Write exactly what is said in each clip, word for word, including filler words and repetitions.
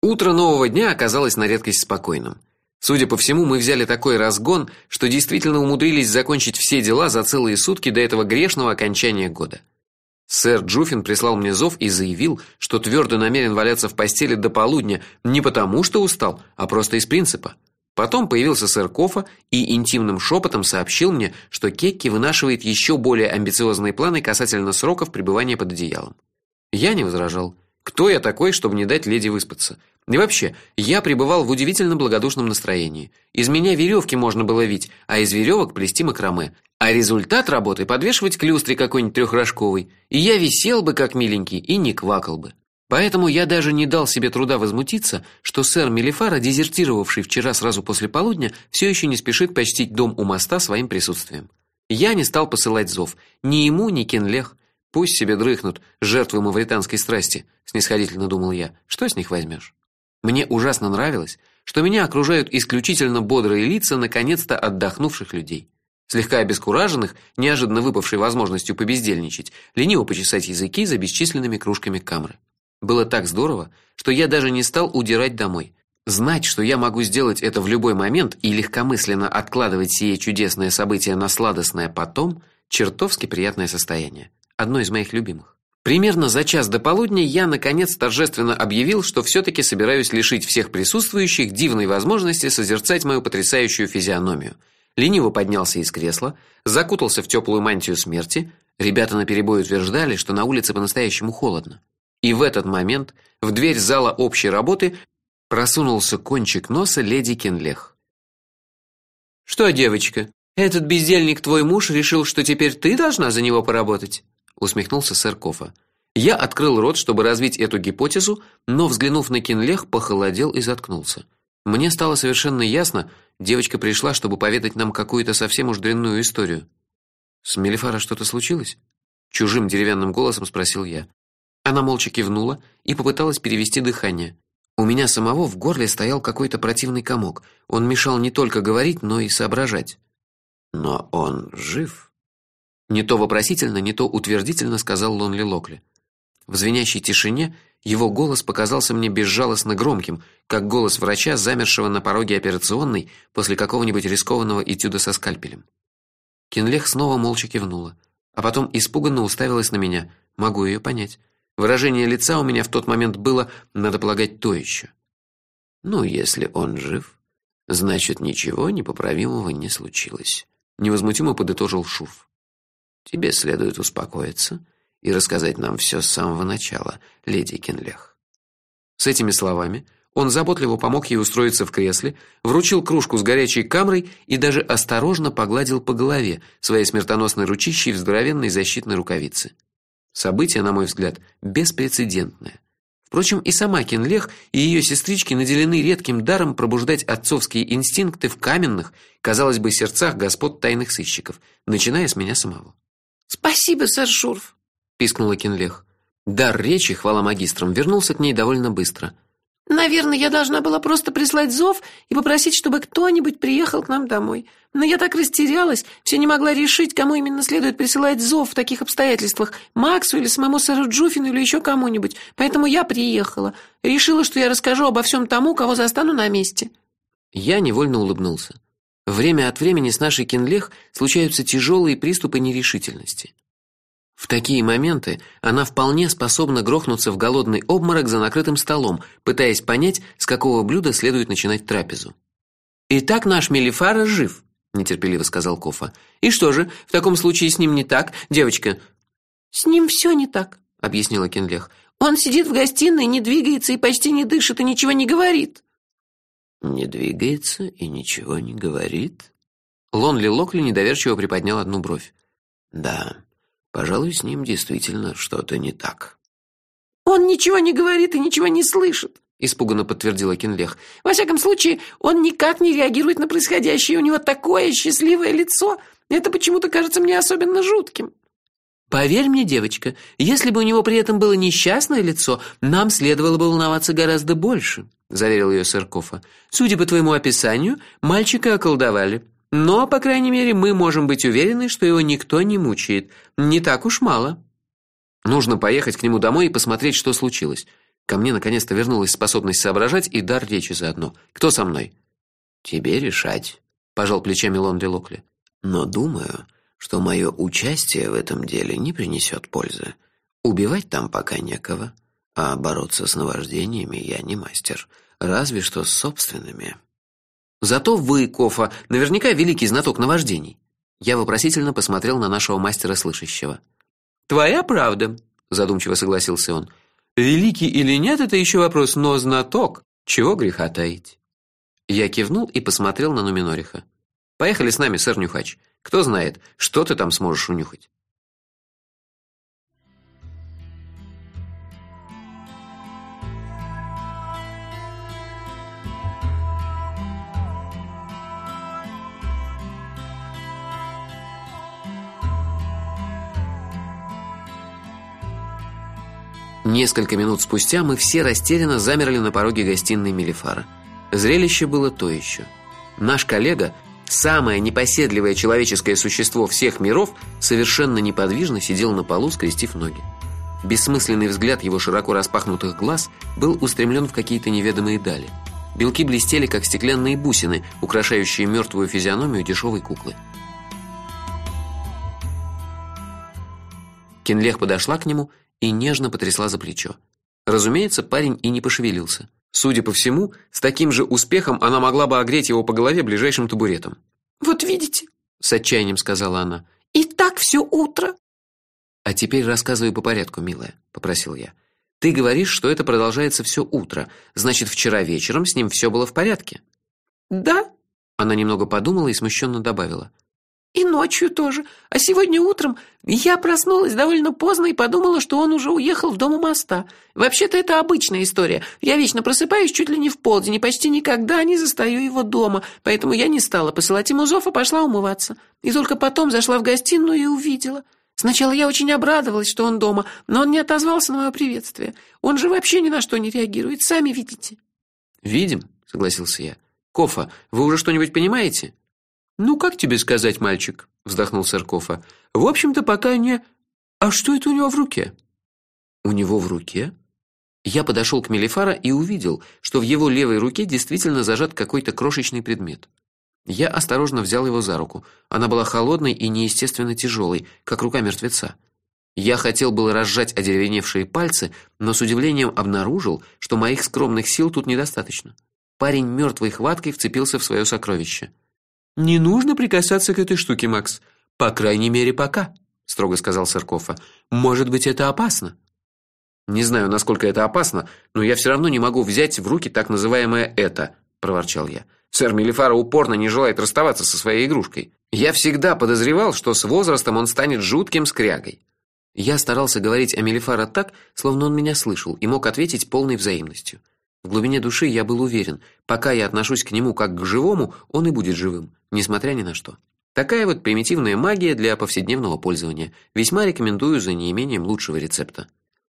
Утро нового дня оказалось на редкость спокойным. Судя по всему, мы взяли такой разгон, что действительно умудрились закончить все дела за целые сутки до этого грешного окончания года. Сэр Джуффин прислал мне зов и заявил, что твердо намерен валяться в постели до полудня не потому, что устал, а просто из принципа. Потом появился сэр Кофа и интимным шепотом сообщил мне, что Кекки вынашивает еще более амбициозные планы касательно сроков пребывания под одеялом. Я не возражал. Кто я такой, чтобы не дать леди выспаться? И вообще, я пребывал в удивительно благодушном настроении. Из меня веревки можно было вить, а из веревок плести макраме. А результат работы подвешивать к люстре какой-нибудь трехрожковой. И я висел бы как миленький и не квакал бы. Поэтому я даже не дал себе труда возмутиться, что сэр Мелифара, дезертировавший вчера сразу после полудня, все еще не спешит почтить дом у моста своим присутствием. Я не стал посылать зов ни ему, ни Кинлех. Пусть себе дрыхнут, жертвы мавританской страсти, снисходительно думал я. Что с них возьмешь? Мне ужасно нравилось, что меня окружают исключительно бодрые лица наконец-то отдохнувших людей. Слегка обескураженных, неожиданно выпавшей возможностью побездельничать, лениво почесать языки за бесчисленными кружками камры. Было так здорово, что я даже не стал удирать домой. Знать, что я могу сделать это в любой момент и легкомысленно откладывать сие чудесное событие на сладостное потом, чертовски приятное состояние, одно из моих любимых. Примерно за час до полудня я наконец торжественно объявил, что все таки собираюсь лишить всех присутствующих дивной возможности созерцать мою потрясающую физиономию. Лениво поднялся из кресла, закутался в теплую мантию смерти. Ребята наперебой утверждали, что на улице по-настоящему холодно. И в этот момент в дверь зала общей работы просунулся кончик носа леди Кинлех. Что, девочка, этот бездельник твой муж решил, что теперь ты должна за него поработать? Усмехнулся сэр Кофа. Я открыл рот, чтобы развить эту гипотезу, но взглянув на Кинлех, похолодел и заткнулся. Мне стало совершенно ясно, девочка пришла, чтобы поведать нам какую-то совсем уж дрянную историю. С Мелифара что-то случилось? Чужим деревянным голосом спросил я. Она молча кивнула и попыталась перевести дыхание. У меня самого в горле стоял какой-то противный комок. Он мешал не только говорить, но и соображать. Но он жив. Не то вопросительно, не то утвердительно сказал Лонли Локли. В звенящей тишине его голос показался мне безжалостно громким, как голос врача, замершего на пороге операционной после какого-нибудь рискованного этюда со скальпелем. Кинлех снова молча кивнула, а потом испуганно уставилась на меня. Могу ее понять. Выражение лица у меня в тот момент было, надо полагать, то еще. Ну, если он жив, значит, ничего непоправимого не случилось, невозмутимо подытожил Шурф. Тебе следует успокоиться и рассказать нам все с самого начала, леди Кинлех. С этими словами он заботливо помог ей устроиться в кресле, вручил кружку с горячей камрой и даже осторожно погладил по голове своей смертоносной ручищей в здоровенной защитной рукавице. Событие, на мой взгляд, беспрецедентное. Впрочем, и сама Кинлех, и ее сестрички наделены редким даром пробуждать отцовские инстинкты в каменных, казалось бы, сердцах господ тайных сыщиков, начиная с меня самого. Спасибо, сэр Шурф, пискнула Кинлех. Дар речи, хвала магистрам, вернулся к ней довольно быстро. Наверное, я должна была просто прислать зов и попросить, чтобы кто-нибудь приехал к нам домой. Но я так растерялась, все не могла решить, кому именно следует присылать зов в таких обстоятельствах: Максу или самому сэру Джуффину или еще кому-нибудь. Поэтому я приехала. Решила, что я расскажу обо всем тому, кого застану на месте. Я невольно улыбнулся. Время от времени с нашей Кинлех случаются тяжелые приступы нерешительности. В такие моменты она вполне способна грохнуться в голодный обморок за накрытым столом, пытаясь понять, с какого блюда следует начинать трапезу. Итак, наш Мелифара жив, нетерпеливо сказал Кофа. И что же, в таком случае с ним не так, девочка? С ним все не так, объяснила Кинлех. Он сидит в гостиной, не двигается и почти не дышит и ничего не говорит. Не двигается и ничего не говорит? Лонли Локли недоверчиво приподнял одну бровь. Да, пожалуй, с ним действительно что-то не так. Он ничего не говорит и ничего не слышит, испуганно подтвердила Кинлех. Во всяком случае, он никак не реагирует на происходящее, у него такое счастливое лицо. Это почему-то кажется мне особенно жутким. Поверь мне, девочка, если бы у него при этом было несчастное лицо, нам следовало бы волноваться гораздо больше, заверил ее сэр Кофа. Судя по твоему описанию, мальчика околдовали. Но, по крайней мере, мы можем быть уверены, что его никто не мучает. Не так уж мало. Нужно поехать к нему домой и посмотреть, что случилось. Ко мне наконец-то вернулась способность соображать и дар речи заодно. Кто со мной? Тебе решать, пожал плечами Лондри Локли. Но думаю, что мое участие в этом деле не принесет пользы. Убивать там пока некого, а бороться с наваждениями я не мастер, разве что с собственными. Зато вы, Кофа, наверняка великий знаток наваждений. Я вопросительно посмотрел на нашего мастера слышащего. Твоя правда, задумчиво согласился он. Великий или нет, это еще вопрос, но знаток, чего греха таить. Я кивнул и посмотрел на Нуминориха. Поехали с нами, сэр Нюхач. Кто знает, что ты там сможешь унюхать. Несколько минут спустя мы все растерянно замерли на пороге гостиной Мелифара. Зрелище было то еще. Наш коллега, самое непоседливое человеческое существо всех миров, совершенно неподвижно сидел на полу, скрестив ноги. Бессмысленный взгляд его широко распахнутых глаз был устремлен в какие-то неведомые дали. Белки блестели, как стеклянные бусины, украшающие мертвую физиономию дешевой куклы. Кинлех подошла к нему и нежно потрясла за плечо. Разумеется, парень и не пошевелился. Судя по всему, с таким же успехом она могла бы огреть его по голове ближайшим табуретом. Вот видите, с отчаянием сказала она. И так все утро. А теперь рассказывай по порядку, милая, попросил я. Ты говоришь, что это продолжается все утро. Значит, вчера вечером с ним все было в порядке? Да. Она немного подумала и смущенно добавила: и ночью тоже. А сегодня утром я проснулась довольно поздно и подумала, что он уже уехал в дом у моста. Вообще-то это обычная история. Я вечно просыпаюсь чуть ли не в полдень и почти никогда не застаю его дома, поэтому я не стала посылать ему зов, а пошла умываться. И только потом зашла в гостиную и увидела. Сначала я очень обрадовалась, что он дома, но он не отозвался на мое приветствие. Он же вообще ни на что не реагирует, сами видите. Видим, согласился я. Кофа, вы уже что-нибудь понимаете? Ну, как тебе сказать, мальчик, вздохнул сэр Кофа. В общем-то, пока не. А что это у него в руке? У него в руке? Я подошел к Мелифара и увидел, что в его левой руке действительно зажат какой-то крошечный предмет. Я осторожно взял его за руку. Она была холодной и неестественно тяжелой, как рука мертвеца. Я хотел было разжать одеревеневшие пальцы, но с удивлением обнаружил, что моих скромных сил тут недостаточно. Парень мертвой хваткой вцепился в свое сокровище. Не нужно прикасаться к этой штуке, Макс. По крайней мере, пока, строго сказал сэр Кофа. Может быть, это опасно? Не знаю, насколько это опасно, но я все равно не могу взять в руки так называемое это, проворчал я. Сэр Мелифара упорно не желает расставаться со своей игрушкой. Я всегда подозревал, что с возрастом он станет жутким скрягой. Я старался говорить о Мелифара так, словно он меня слышал и мог ответить полной взаимностью. В глубине души я был уверен, пока я отношусь к нему как к живому, он и будет живым, несмотря ни на что. Такая вот примитивная магия для повседневного пользования. Весьма рекомендую за неимением лучшего рецепта.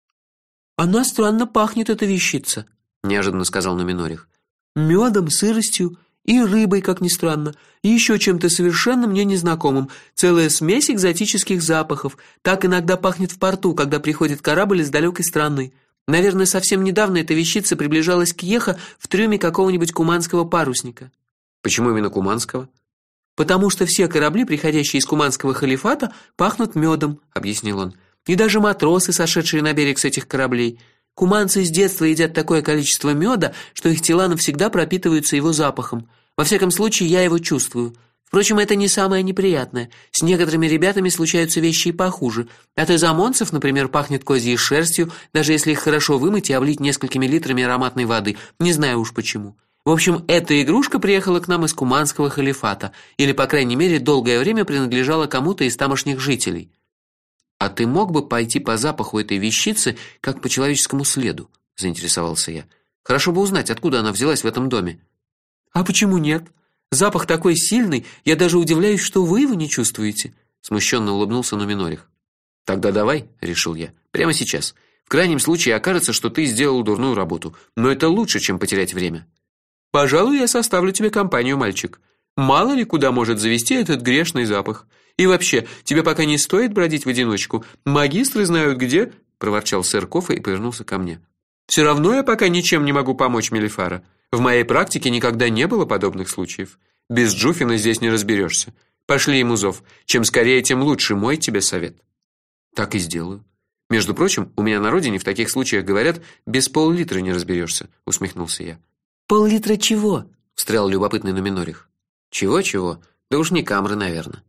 Она странно пахнет, эта вещица, неожиданно сказал Нуминорих. Медом, сыростью и рыбой, как ни странно, и еще чем-то совершенно мне незнакомым. Целая смесь экзотических запахов. Так иногда пахнет в порту, когда приходит корабль из далекой страны. Наверное, совсем недавно эта вещица приближалась к Йеха в трюме какого-нибудь куманского парусника. Почему именно куманского? Потому что все корабли, приходящие из куманского халифата, пахнут медом, объяснил он. И даже матросы, сошедшие на берег с этих кораблей. Куманцы с детства едят такое количество меда, что их тела навсегда пропитываются его запахом. Во всяком случае, я его чувствую. Впрочем, это не самое неприятное. С некоторыми ребятами случаются вещи и похуже. От изомонцев, например, пахнет козьей шерстью, даже если их хорошо вымыть и облить несколькими литрами ароматной воды. Не знаю уж почему. В общем, эта игрушка приехала к нам из куманского халифата, или, по крайней мере, долгое время принадлежала кому-то из тамошних жителей. А ты мог бы пойти по запаху этой вещицы, как по человеческому следу, заинтересовался я. Хорошо бы узнать, откуда она взялась в этом доме. А почему нет? Запах такой сильный, я даже удивляюсь, что вы его не чувствуете, смущенно улыбнулся Нуминорих. Тогда давай, решил я. Прямо сейчас. В крайнем случае окажется, что ты сделал дурную работу, но это лучше, чем потерять время. Пожалуй, я составлю тебе компанию, мальчик. Мало ли куда может завести этот грешный запах. И вообще, тебе пока не стоит бродить в одиночку. Магистры знают где, проворчал сэр Кофа и повернулся ко мне. Все равно я пока ничем не могу помочь, Мелифара. В моей практике никогда не было подобных случаев. Без Джуфина здесь не разберешься. Пошли ему зов. Чем скорее, тем лучше, мой тебе совет. Так и сделаю. Между прочим, у меня на родине в таких случаях говорят: без пол-литра не разберешься, усмехнулся я. Пол-литра чего? Встрял любопытный Нуминорих. Чего-чего? Да уж не камры, наверное.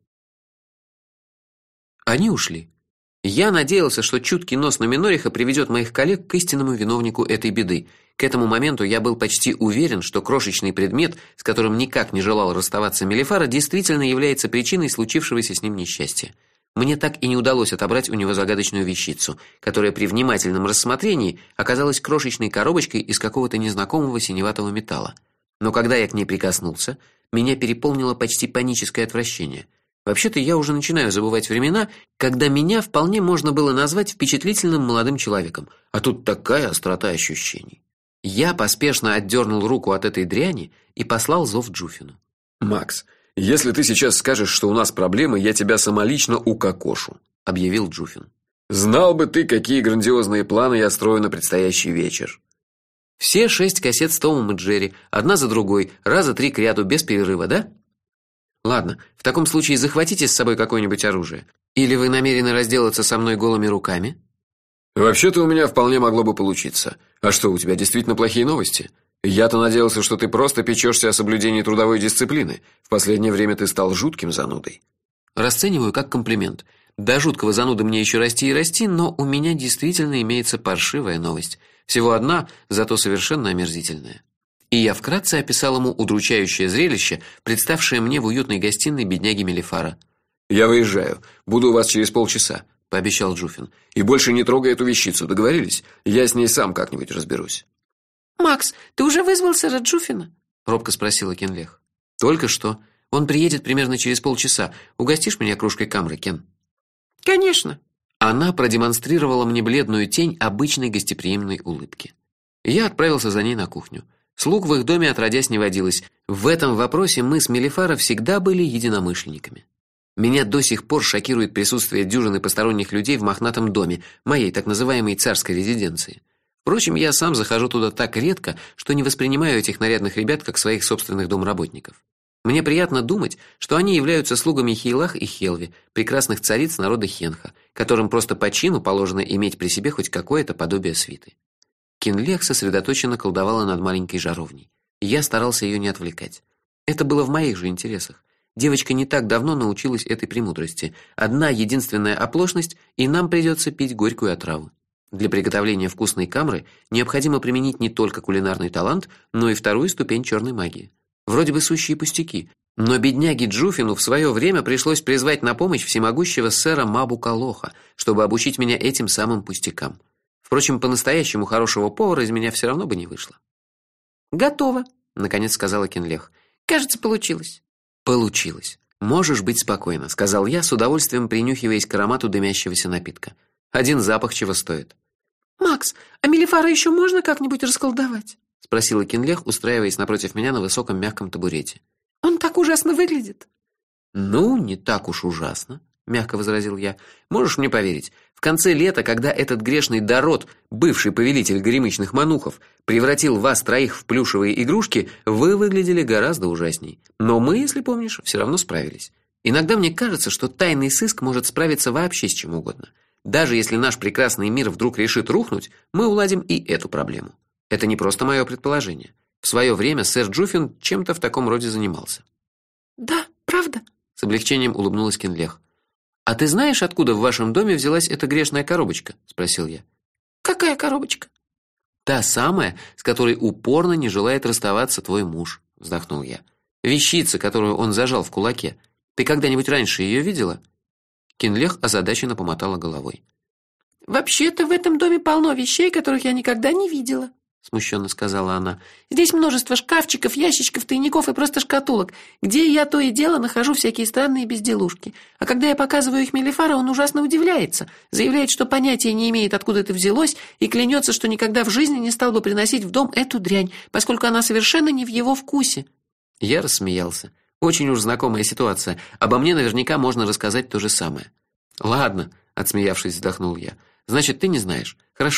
Они ушли. Я надеялся, что чуткий нос Нуминориха приведет моих коллег к истинному виновнику этой беды. К этому моменту я был почти уверен, что крошечный предмет, с которым никак не желал расставаться Мелифара, действительно является причиной случившегося с ним несчастья. Мне так и не удалось отобрать у него загадочную вещицу, которая при внимательном рассмотрении оказалась крошечной коробочкой из какого-то незнакомого синеватого металла. Но когда я к ней прикоснулся, меня переполнило почти паническое отвращение. Вообще-то я уже начинаю забывать времена, когда меня вполне можно было назвать впечатлительным молодым человеком, а тут такая острота ощущений. Я поспешно отдернул руку от этой дряни и послал зов Джуфину. Макс, если ты сейчас скажешь, что у нас проблемы, я тебя самолично укокошу, объявил Джуфин. Знал бы ты, какие грандиозные планы я строю на предстоящий вечер. Все шесть кассет с Томом и Джерри, одна за другой, раза три к ряду без перерыва, да? Ладно, в таком случае захватите с собой какое-нибудь оружие. Или вы намерены разделаться со мной голыми руками? Вообще-то у меня вполне могло бы получиться. А что, у тебя действительно плохие новости? Я-то надеялся, что ты просто печешься о соблюдении трудовой дисциплины. В последнее время ты стал жутким занудой. Расцениваю как комплимент. До жуткого зануды мне еще расти и расти, но у меня действительно имеется паршивая новость. Всего одна, зато совершенно омерзительная. И я вкратце описал ему удручающее зрелище, представшее мне в уютной гостиной бедняги Мелифара. Я выезжаю. Буду у вас через полчаса, пообещал Джуфин. И больше не трогай эту вещицу, договорились? Я с ней сам как-нибудь разберусь. Макс, ты уже вызвал сэра Джуфина? Робко спросила Кенлех. Только что. Он приедет примерно через полчаса. Угостишь меня кружкой камры, Кен? Конечно. Она продемонстрировала мне бледную тень обычной гостеприимной улыбки. Я отправился за ней на кухню. Слуг в их доме отродясь не водилось. В этом вопросе мы с Мелифара всегда были единомышленниками. Меня до сих пор шокирует присутствие дюжины посторонних людей в мохнатом доме, моей так называемой царской резиденции. Впрочем, я сам захожу туда так редко, что не воспринимаю этих нарядных ребят как своих собственных домработников. Мне приятно думать, что они являются слугами Хейлах и Хелви, прекрасных цариц народа Хенха, которым просто по чину положено иметь при себе хоть какое-то подобие свиты. Кенлех сосредоточенно колдовала над маленькой жаровней. Я старался ее не отвлекать. Это было в моих же интересах. Девочка не так давно научилась этой премудрости. Одна единственная оплошность, и нам придется пить горькую отраву. Для приготовления вкусной камры необходимо применить не только кулинарный талант, но и вторую ступень черной магии. Вроде бы сущие пустяки, но бедняге Джуфину в свое время пришлось призвать на помощь всемогущего сэра Мабукалоха, чтобы обучить меня этим самым пустякам. Впрочем, по-настоящему хорошего повара из меня все равно бы не вышло. Готово, наконец сказала Кенлех. Кажется, получилось. Получилось. Можешь быть спокойна, сказал я, с удовольствием принюхиваясь к аромату дымящегося напитка. Один запах чего стоит. Макс, а Мелифара еще можно как-нибудь расколдовать? Спросила Кенлех, устраиваясь напротив меня на высоком мягком табурете. Он так ужасно выглядит. Ну, не так уж ужасно, мягко возразил я. Можешь мне поверить, в конце лета, когда этот грешный Дород, бывший повелитель горемычных манухов, превратил вас троих в плюшевые игрушки, вы выглядели гораздо ужасней. Но мы, если помнишь, все равно справились. Иногда мне кажется, что тайный сыск может справиться вообще с чем угодно. Даже если наш прекрасный мир вдруг решит рухнуть, мы уладим и эту проблему. Это не просто мое предположение. В свое время сэр Джуфин чем-то в таком роде занимался. Да, правда? С облегчением улыбнулась Кенлех. А ты знаешь, откуда в вашем доме взялась эта грешная коробочка, спросил я. Какая коробочка? Та самая, с которой упорно не желает расставаться твой муж, вздохнул я. Вещица, которую он зажал в кулаке. Ты когда-нибудь раньше ее видела? Кенлех озадаченно помотала головой. Вообще-то в этом доме полно вещей, которых я никогда не видела, смущенно сказала она. Здесь множество шкафчиков, ящичков, тайников и просто шкатулок, где я то и дело нахожу всякие странные безделушки. А когда я показываю их Мелифара, он ужасно удивляется, заявляет, что понятия не имеет, откуда это взялось, и клянется, что никогда в жизни не стал бы приносить в дом эту дрянь, поскольку она совершенно не в его вкусе. Я рассмеялся. Очень уж знакомая ситуация. Обо мне наверняка можно рассказать то же самое. Ладно, отсмеявшись, вздохнул я. Значит, ты не знаешь. Хорошо.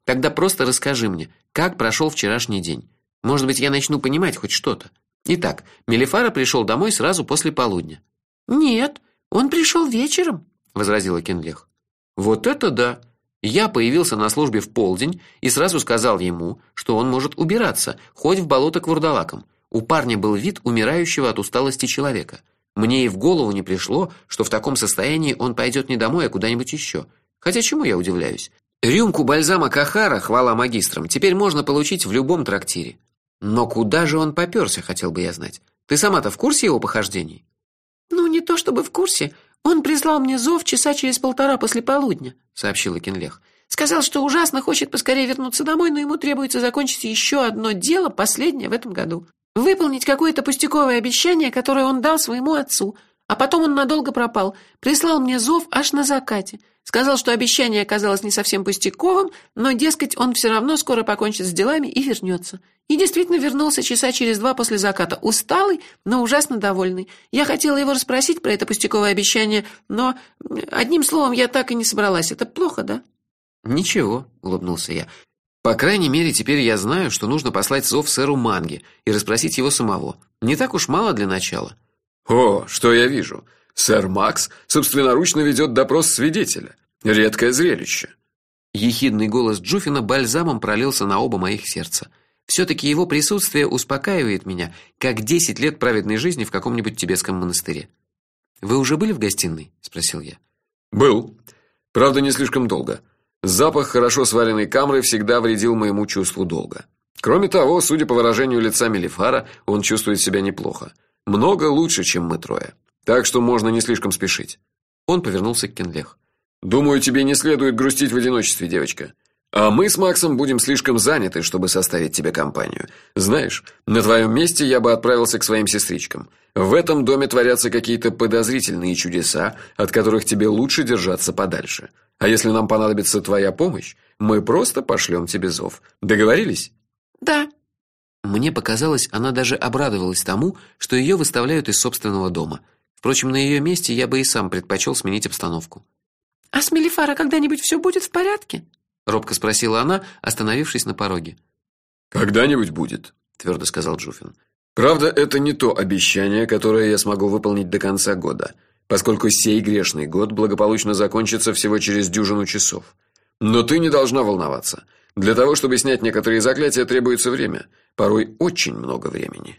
Тогда просто расскажи мне, как прошел вчерашний день. Может быть, я начну понимать хоть что-то. Итак, Мелифара пришел домой сразу после полудня. Нет, он пришел вечером, возразила Кинлех. Вот это да. Я появился на службе в полдень и сразу сказал ему, что он может убираться, хоть в болото к вурдалакам. У парня был вид умирающего от усталости человека. Мне и в голову не пришло, что в таком состоянии он пойдет не домой, а куда-нибудь еще. Хотя чему я удивляюсь? Рюмку бальзама Кахара, хвала магистрам, теперь можно получить в любом трактире. Но куда же он попёрся, хотел бы я знать. Ты сама-то в курсе его похождений? Ну, не то чтобы в курсе. Он прислал мне зов часа через полтора после полудня, сообщила Кинлех. Сказал, что ужасно хочет поскорее вернуться домой, но ему требуется закончить еще одно дело, последнее в этом году. Выполнить какое-то пустяковое обещание, которое он дал своему отцу. А потом он надолго пропал. Прислал мне зов аж на закате. Сказал, что обещание оказалось не совсем пустяковым, но, дескать, он все равно скоро покончит с делами и вернется. И действительно вернулся часа через два после заката, усталый, но ужасно довольный. Я хотела его расспросить про это пустяковое обещание, но, одним словом, я так и не собралась. Это плохо, да? Ничего, улыбнулся я. По крайней мере, теперь я знаю, что нужно послать зов сэру Манге и расспросить его самого. Не так уж мало для начала. О, что я вижу. Сэр Макс собственноручно ведет допрос свидетеля. Редкое зрелище. Ехидный голос Джуфина бальзамом пролился на оба моих сердца. все таки его присутствие успокаивает меня, как десять лет праведной жизни в каком-нибудь тибетском монастыре. Вы уже были в гостиной, спросил я. Был. Правда, не слишком долго. Запах хорошо сваренной камры всегда вредил моему чувству долга. Кроме того, судя по выражению лица Мелифара, он чувствует себя неплохо. Много лучше, чем мы трое. Так что можно не слишком спешить. Он повернулся к Кинлех. Думаю, тебе не следует грустить в одиночестве, девочка. А мы с Максом будем слишком заняты, чтобы составить тебе компанию. Знаешь, на твоем месте я бы отправился к своим сестричкам. В этом доме творятся какие-то подозрительные чудеса, от которых тебе лучше держаться подальше. А если нам понадобится твоя помощь, мы просто пошлем тебе зов. Договорились? Да. Мне показалось, она даже обрадовалась тому, что ее выставляют из собственного дома. Впрочем, на ее месте я бы и сам предпочел сменить обстановку. А с Мелифара когда-нибудь все будет в порядке? Робко спросила она, остановившись на пороге. Когда-нибудь будет, твердо сказал Джуфин. Правда, это не то обещание, которое я смогу выполнить до конца года, поскольку сей грешный год благополучно закончится всего через дюжину часов. Но ты не должна волноваться. Для того, чтобы снять некоторые заклятия, требуется время, порой очень много времени.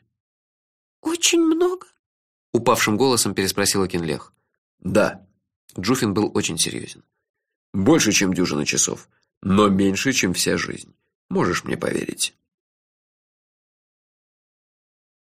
Очень много? Упавшим голосом переспросила Кинлех. Да. Джуфин был очень серьезен. Больше, чем дюжина часов, но меньше, чем вся жизнь. Можешь мне поверить?